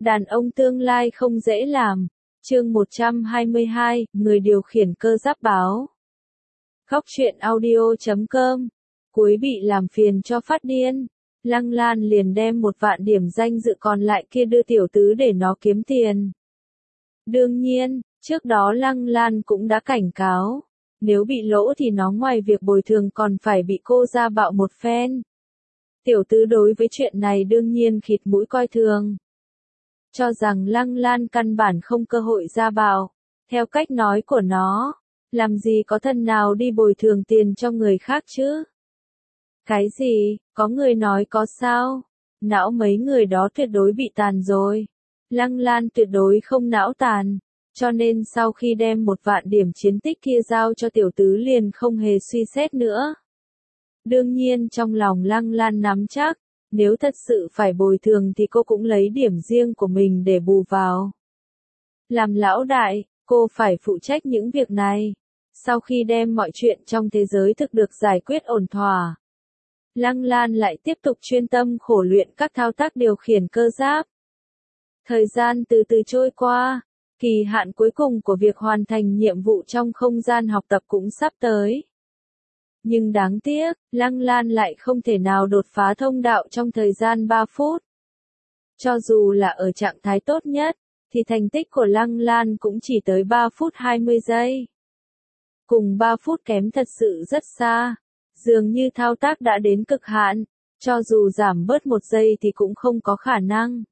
Đàn ông tương lai không dễ làm. Chương 122, người điều khiển cơ giáp báo. Góc truyện audio.com. Cuối bị làm phiền cho phát điên. Lăng Lan liền đem 1.000 điểm danh dự còn lại kia đưa tiểu tứ để nó kiếm tiền. Đương nhiên, trước đó Lăng Lan cũng đã cảnh cáo. Nếu bị lỗ thì nó ngoài việc bồi thường còn phải bị cô ra bạo một phen. Tiểu tứ đối với chuyện này đương nhiên khịt mũi coi thường. Cho rằng Lăng Lan căn bản không cơ hội ra bạo. Theo cách nói của nó, làm gì có thân nào đi bồi thường tiền cho người khác chứ? Cái gì, có người nói có sao? Não mấy người đó tuyệt đối bị tàn rồi. Lăng Lan tuyệt đối không não tàn. Cho nên sau khi đem 1.000 điểm chiến tích kia giao cho tiểu tứ liền không hề suy xét nữa. Đương nhiên trong lòng Lăng Lan nắm chắc, nếu thật sự phải bồi thường thì cô cũng lấy điểm riêng của mình để bù vào. Làm lão đại, cô phải phụ trách những việc này. Sau khi đem mọi chuyện trong thế giới thực được giải quyết ổn thỏa, Lăng Lan lại tiếp tục chuyên tâm khổ luyện các thao tác điều khiển cơ giáp. Thời gian từ từ trôi qua, kỳ hạn cuối cùng của việc hoàn thành nhiệm vụ trong không gian học tập cũng sắp tới. Nhưng đáng tiếc, Lăng Lan lại không thể nào đột phá thông đạo trong thời gian 3 phút. Cho dù là ở trạng thái tốt nhất, thì thành tích của Lăng Lan cũng chỉ tới 3 phút 20 giây. Cùng 3 phút kém thật sự rất xa, dường như thao tác đã đến cực hạn, cho dù giảm bớt 1 giây thì cũng không có khả năng.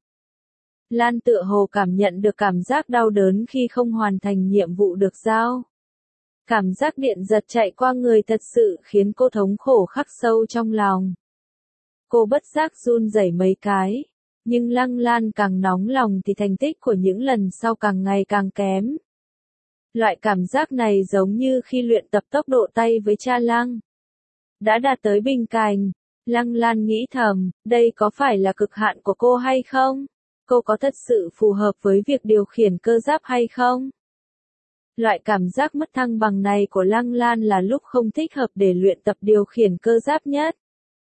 Lan tựa hồ cảm nhận được cảm giác đau đớn khi không hoàn thành nhiệm vụ được giao. Cảm giác điện giật chạy qua người thật sự khiến cô thống khổ khắc sâu trong lòng. Cô bất giác run rẩy mấy cái, nhưng Lăng Lan càng nóng lòng thì thành tích của những lần sau càng ngày càng kém. Loại cảm giác này giống như khi luyện tập tốc độ tay với cha Lăng. Đã đạt tới bình cảnh, Lăng Lan nghĩ thầm, đây có phải là cực hạn của cô hay không? Cô có thật sự phù hợp với việc điều khiển cơ giáp hay không? Loại cảm giác mất thăng bằng này của Lăng Lan là lúc không thích hợp để luyện tập điều khiển cơ giáp nhất.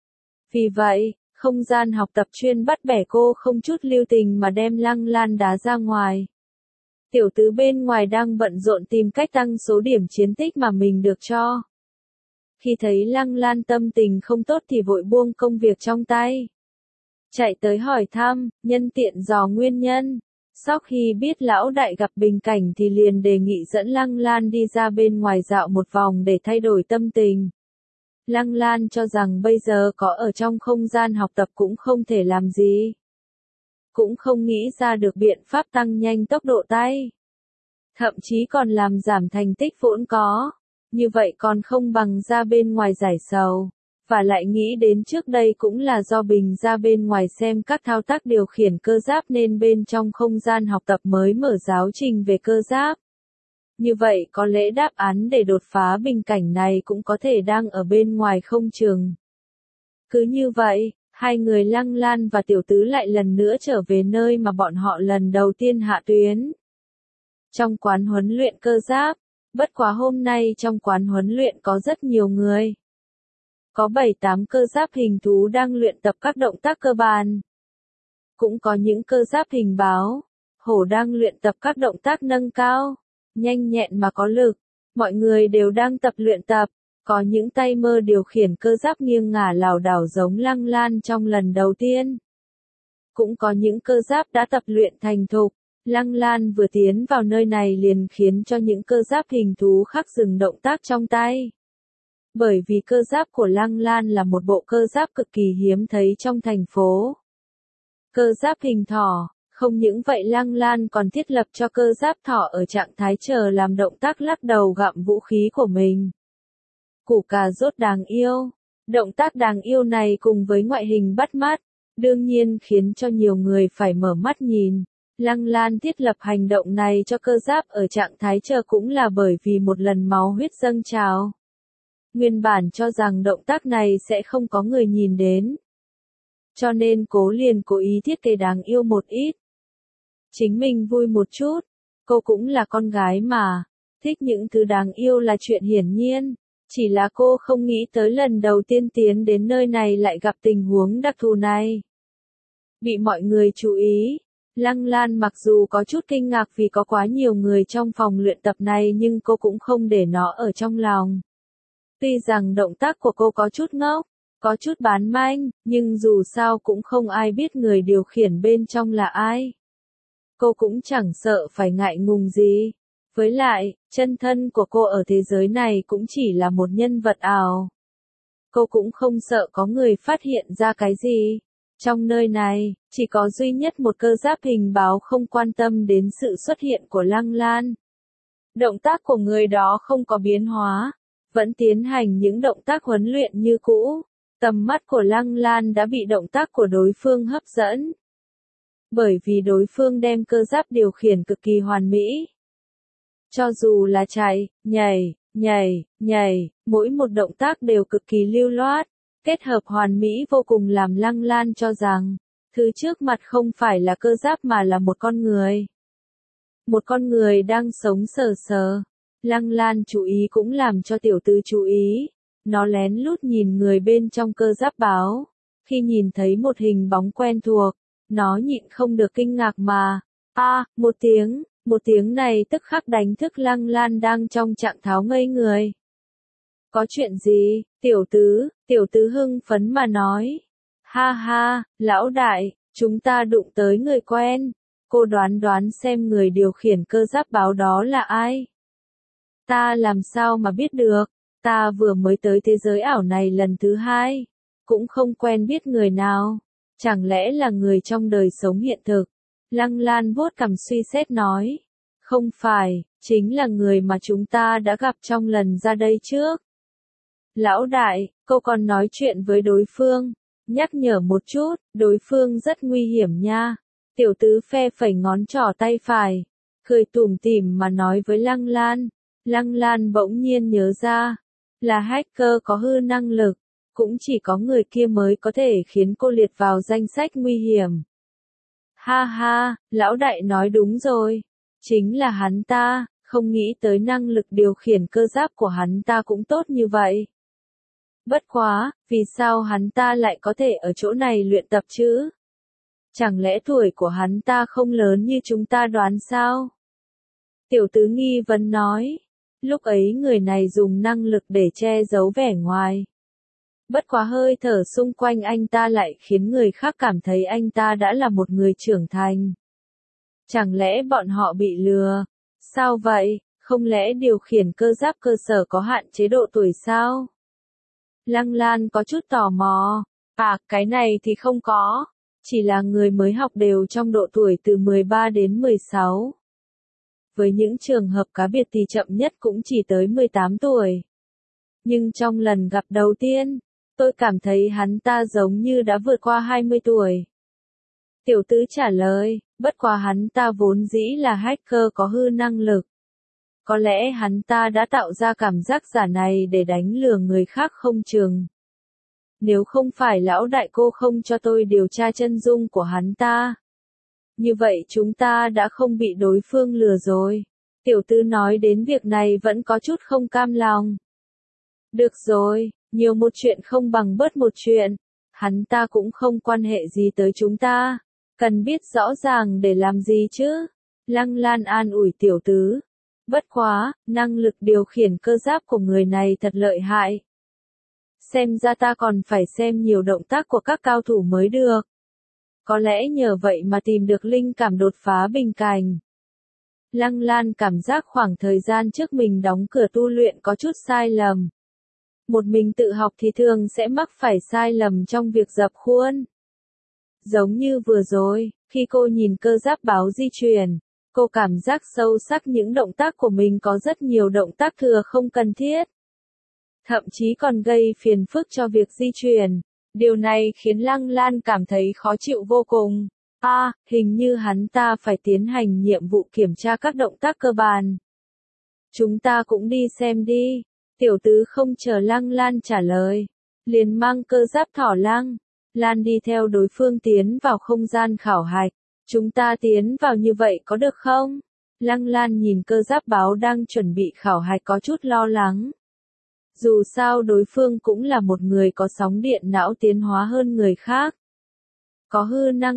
Vì vậy, không gian học tập chuyên bắt bẻ cô không chút lưu tình mà đem Lăng Lan đá ra ngoài. Tiểu tứ bên ngoài đang bận rộn tìm cách tăng số điểm chiến tích mà mình được cho. Khi thấy Lăng Lan tâm tình không tốt thì vội buông công việc trong tay. Chạy tới hỏi thăm, nhân tiện dò nguyên nhân. Sau khi biết lão đại gặp bình cảnh thì liền đề nghị dẫn Lăng Lan đi ra bên ngoài dạo một vòng để thay đổi tâm tình. Lăng Lan cho rằng bây giờ có ở trong không gian học tập cũng không thể làm gì. Cũng không nghĩ ra được biện pháp tăng nhanh tốc độ tay. Thậm chí còn làm giảm thành tích vốn có. Như vậy còn không bằng ra bên ngoài giải sầu. Và lại nghĩ đến trước đây cũng là do Bình ra bên ngoài xem các thao tác điều khiển cơ giáp nên bên trong không gian học tập mới mở giáo trình về cơ giáp. Như vậy có lẽ đáp án để đột phá bình cảnh này cũng có thể đang ở bên ngoài không chừng. Cứ như vậy, hai người Lăng Lan và tiểu tứ lại lần nữa trở về nơi mà bọn họ lần đầu tiên hạ tuyến. Trong quán huấn luyện cơ giáp, bất quá hôm nay trong quán huấn luyện có rất nhiều người. Có 7-8 cơ giáp hình thú đang luyện tập các động tác cơ bản. Cũng có những cơ giáp hình báo, hổ đang luyện tập các động tác nâng cao, nhanh nhẹn mà có lực. Mọi người đều đang tập luyện tập, có những tay mơ điều khiển cơ giáp nghiêng ngả lảo đảo giống Lăng Lan trong lần đầu tiên. Cũng có những cơ giáp đã tập luyện thành thục. Lăng Lan vừa tiến vào nơi này liền khiến cho những cơ giáp hình thú khác dừng động tác trong tay. Bởi vì cơ giáp của Lăng Lan là một bộ cơ giáp cực kỳ hiếm thấy trong thành phố. Cơ giáp hình thỏ, không những vậy Lăng Lan còn thiết lập cho cơ giáp thỏ ở trạng thái chờ làm động tác lắc đầu gặm vũ khí của mình. Củ cà rốt đáng yêu. Động tác đáng yêu này cùng với ngoại hình bắt mắt, đương nhiên khiến cho nhiều người phải mở mắt nhìn. Lăng Lan thiết lập hành động này cho cơ giáp ở trạng thái chờ cũng là bởi vì một lần máu huyết dâng trào. Nguyên bản cho rằng động tác này sẽ không có người nhìn đến. Cho nên cố ý thiết kế đáng yêu một ít. Chính mình vui một chút. Cô cũng là con gái mà. Thích những thứ đáng yêu là chuyện hiển nhiên. Chỉ là cô không nghĩ tới lần đầu tiên tiến đến nơi này lại gặp tình huống đặc thù này. Bị mọi người chú ý. Lăng Lan mặc dù có chút kinh ngạc vì có quá nhiều người trong phòng luyện tập này nhưng cô cũng không để nó ở trong lòng. Tuy rằng động tác của cô có chút ngốc, có chút bán manh, nhưng dù sao cũng không ai biết người điều khiển bên trong là ai. Cô cũng chẳng sợ phải ngại ngùng gì. Với lại, chân thân của cô ở thế giới này cũng chỉ là một nhân vật ảo. Cô cũng không sợ có người phát hiện ra cái gì. Trong nơi này, chỉ có duy nhất một cơ giáp hình báo không quan tâm đến sự xuất hiện của Lăng Lan. Động tác của người đó không có biến hóa, vẫn tiến hành những động tác huấn luyện như cũ. Tầm mắt của Lăng Lan đã bị động tác của đối phương hấp dẫn. Bởi vì đối phương đem cơ giáp điều khiển cực kỳ hoàn mỹ. Cho dù là chạy, nhảy, mỗi một động tác đều cực kỳ lưu loát, kết hợp hoàn mỹ vô cùng làm Lăng Lan cho rằng, thứ trước mặt không phải là cơ giáp mà là một con người. Một con người đang sống sờ sờ. Lăng Lan chú ý cũng làm cho tiểu tư chú ý. Nó lén lút nhìn người bên trong cơ giáp báo. Khi nhìn thấy một hình bóng quen thuộc, nó nhịn không được kinh ngạc mà. Một tiếng này tức khắc đánh thức Lăng Lan đang trong trạng thái ngây người. Có chuyện gì, tiểu tứ hưng phấn mà nói. Ha ha, lão đại, chúng ta đụng tới người quen. Cô đoán xem người điều khiển cơ giáp báo đó là ai? Ta làm sao mà biết được, ta vừa mới tới thế giới ảo này lần thứ 2. Cũng không quen biết người nào. Chẳng lẽ là người trong đời sống hiện thực? Lăng Lan vuốt cằm suy xét nói. Không phải, chính là người mà chúng ta đã gặp trong lần ra đây trước. Lão đại, cô còn nói chuyện với đối phương. Nhắc nhở một chút, đối phương rất nguy hiểm nha. Tiểu tứ phe phẩy ngón trỏ tay phải. Cười tủm tỉm mà nói với Lăng Lan. Lăng Lan bỗng nhiên nhớ ra. Là hacker có hư năng lực. Cũng chỉ có người kia mới có thể khiến cô liệt vào danh sách nguy hiểm. Ha ha, lão đại nói đúng rồi. Chính là hắn ta, không nghĩ tới năng lực điều khiển cơ giáp của hắn ta cũng tốt như vậy. Bất quá, vì sao hắn ta lại có thể ở chỗ này luyện tập chứ? Chẳng lẽ tuổi của hắn ta không lớn như chúng ta đoán sao? Tiểu tứ nghi vấn nói. Lúc ấy người này dùng năng lực để che giấu vẻ ngoài. Bất quá hơi thở xung quanh anh ta lại khiến người khác cảm thấy anh ta đã là một người trưởng thành. Chẳng lẽ bọn họ bị lừa? Sao vậy? Không lẽ điều khiển cơ giáp cơ sở có hạn chế độ tuổi sao? Lăng Lan có chút tò mò. Cái này thì không có. Chỉ là người mới học đều trong độ tuổi từ 13 đến 16. Với những trường hợp cá biệt thì chậm nhất cũng chỉ tới 18 tuổi. Nhưng trong lần gặp đầu tiên, tôi cảm thấy hắn ta giống như đã vượt qua 20 tuổi. Tiểu tứ trả lời, bất quá hắn ta vốn dĩ là hacker có hư năng lực. Có lẽ hắn ta đã tạo ra cảm giác giả này để đánh lừa người khác không chừng. Nếu không phải lão đại cô không cho tôi điều tra chân dung của hắn ta. Như vậy chúng ta đã không bị đối phương lừa rồi. Tiểu tư nói đến việc này vẫn có chút không cam lòng. Được rồi, nhiều một chuyện không bằng bớt một chuyện. Hắn ta cũng không quan hệ gì tới chúng ta. Cần biết rõ ràng để làm gì chứ. Lăng Lan an ủi tiểu tứ. Bất quá, năng lực điều khiển cơ giáp của người này thật lợi hại. Xem ra ta còn phải xem nhiều động tác của các cao thủ mới được. Có lẽ nhờ vậy mà tìm được linh cảm đột phá bình cảnh. Lăng Lan cảm giác khoảng thời gian trước mình đóng cửa tu luyện có chút sai lầm. Một mình tự học thì thường sẽ mắc phải sai lầm trong việc dập khuôn. Giống như vừa rồi, khi cô nhìn cơ giáp báo di chuyển, cô cảm giác sâu sắc những động tác của mình có rất nhiều động tác thừa không cần thiết. Thậm chí còn gây phiền phức cho việc di chuyển. Điều này khiến Lăng Lan cảm thấy khó chịu vô cùng. Hình như hắn ta phải tiến hành nhiệm vụ kiểm tra các động tác cơ bản. Chúng ta cũng đi xem đi. Tiểu tứ không chờ Lăng Lan trả lời. Liền mang cơ giáp thỏ Lăng Lan đi theo đối phương tiến vào không gian khảo hạch. Chúng ta tiến vào như vậy có được không? Lăng Lan nhìn cơ giáp báo đang chuẩn bị khảo hạch có chút lo lắng. Dù sao đối phương cũng là một người có sóng điện não tiến hóa hơn người khác. Có hư năng lực,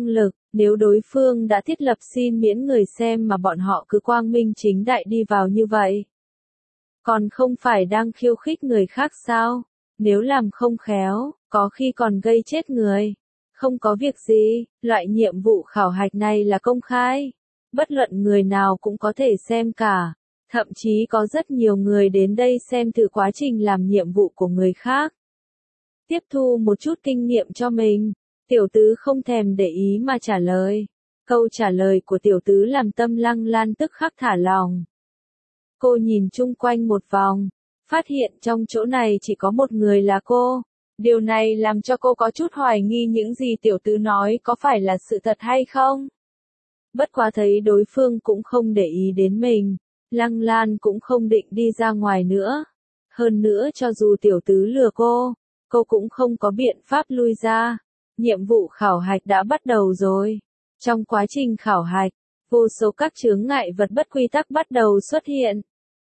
Nếu đối phương đã thiết lập xin miễn người xem mà bọn họ cứ quang minh chính đại đi vào như vậy, còn không phải đang khiêu khích người khác sao? Nếu làm không khéo, có khi còn gây chết người. Không có việc gì, loại nhiệm vụ khảo hạch này là công khai. Bất luận người nào cũng có thể xem cả. Thậm chí có rất nhiều người đến đây xem thử quá trình làm nhiệm vụ của người khác. Tiếp thu một chút kinh nghiệm cho mình. Tiểu tứ không thèm để ý mà trả lời. Câu trả lời của tiểu tứ làm tâm Lăng Lan tức khắc thả lòng. Cô nhìn chung quanh một vòng, phát hiện trong chỗ này chỉ có một người là cô. Điều này làm cho cô có chút hoài nghi những gì tiểu tứ nói có phải là sự thật hay không. Bất quá thấy đối phương cũng không để ý đến mình, Lăng Lan cũng không định đi ra ngoài nữa. Hơn nữa cho dù tiểu tứ lừa cô cũng không có biện pháp lui ra. Nhiệm vụ khảo hạch đã bắt đầu rồi. Trong quá trình khảo hạch, vô số các chướng ngại vật bất quy tắc bắt đầu xuất hiện.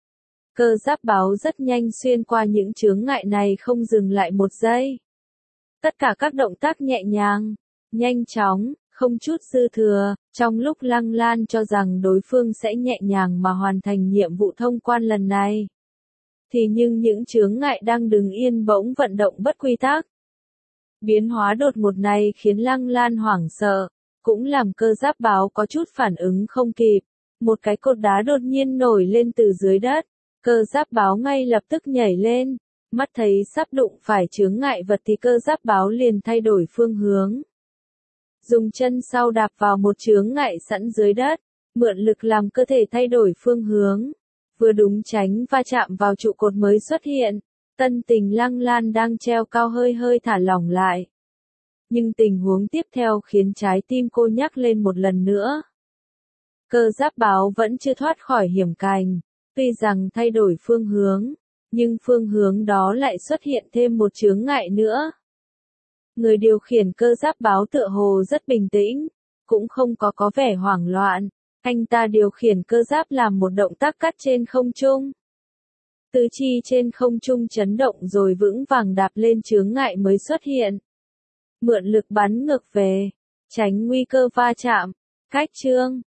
Cơ giáp báo rất nhanh xuyên qua những chướng ngại này không dừng lại một giây. Tất cả các động tác nhẹ nhàng, nhanh chóng, không chút dư thừa, trong lúc Lăng Lan cho rằng đối phương sẽ nhẹ nhàng mà hoàn thành nhiệm vụ thông quan lần này. Thì nhưng những chướng ngại đang đứng yên bỗng vận động bất quy tắc. Biến hóa đột ngột này khiến Lăng Lan hoảng sợ, cũng làm cơ giáp báo có chút phản ứng không kịp. Một cái cột đá đột nhiên nổi lên từ dưới đất. Cơ giáp báo ngay lập tức nhảy lên, mắt thấy sắp đụng phải chướng ngại vật thì cơ giáp báo liền thay đổi phương hướng. Dùng chân sau đạp vào một chướng ngại sẵn dưới đất, mượn lực làm cơ thể thay đổi phương hướng. Vừa đúng tránh va chạm vào trụ cột mới xuất hiện, tân tình Lăng Lan đang treo cao hơi hơi thả lỏng lại. Nhưng tình huống tiếp theo khiến trái tim cô nhắc lên một lần nữa. Cơ giáp báo vẫn chưa thoát khỏi hiểm cảnh. Tuy rằng thay đổi phương hướng, nhưng phương hướng đó lại xuất hiện thêm một chướng ngại nữa. Người điều khiển cơ giáp báo tựa hồ rất bình tĩnh, cũng không có vẻ hoảng loạn. Anh ta điều khiển cơ giáp làm một động tác cắt trên không trung. Tứ chi trên không trung chấn động rồi vững vàng đạp lên chướng ngại mới xuất hiện. Mượn lực bắn ngược về, tránh nguy cơ va chạm. Cách chương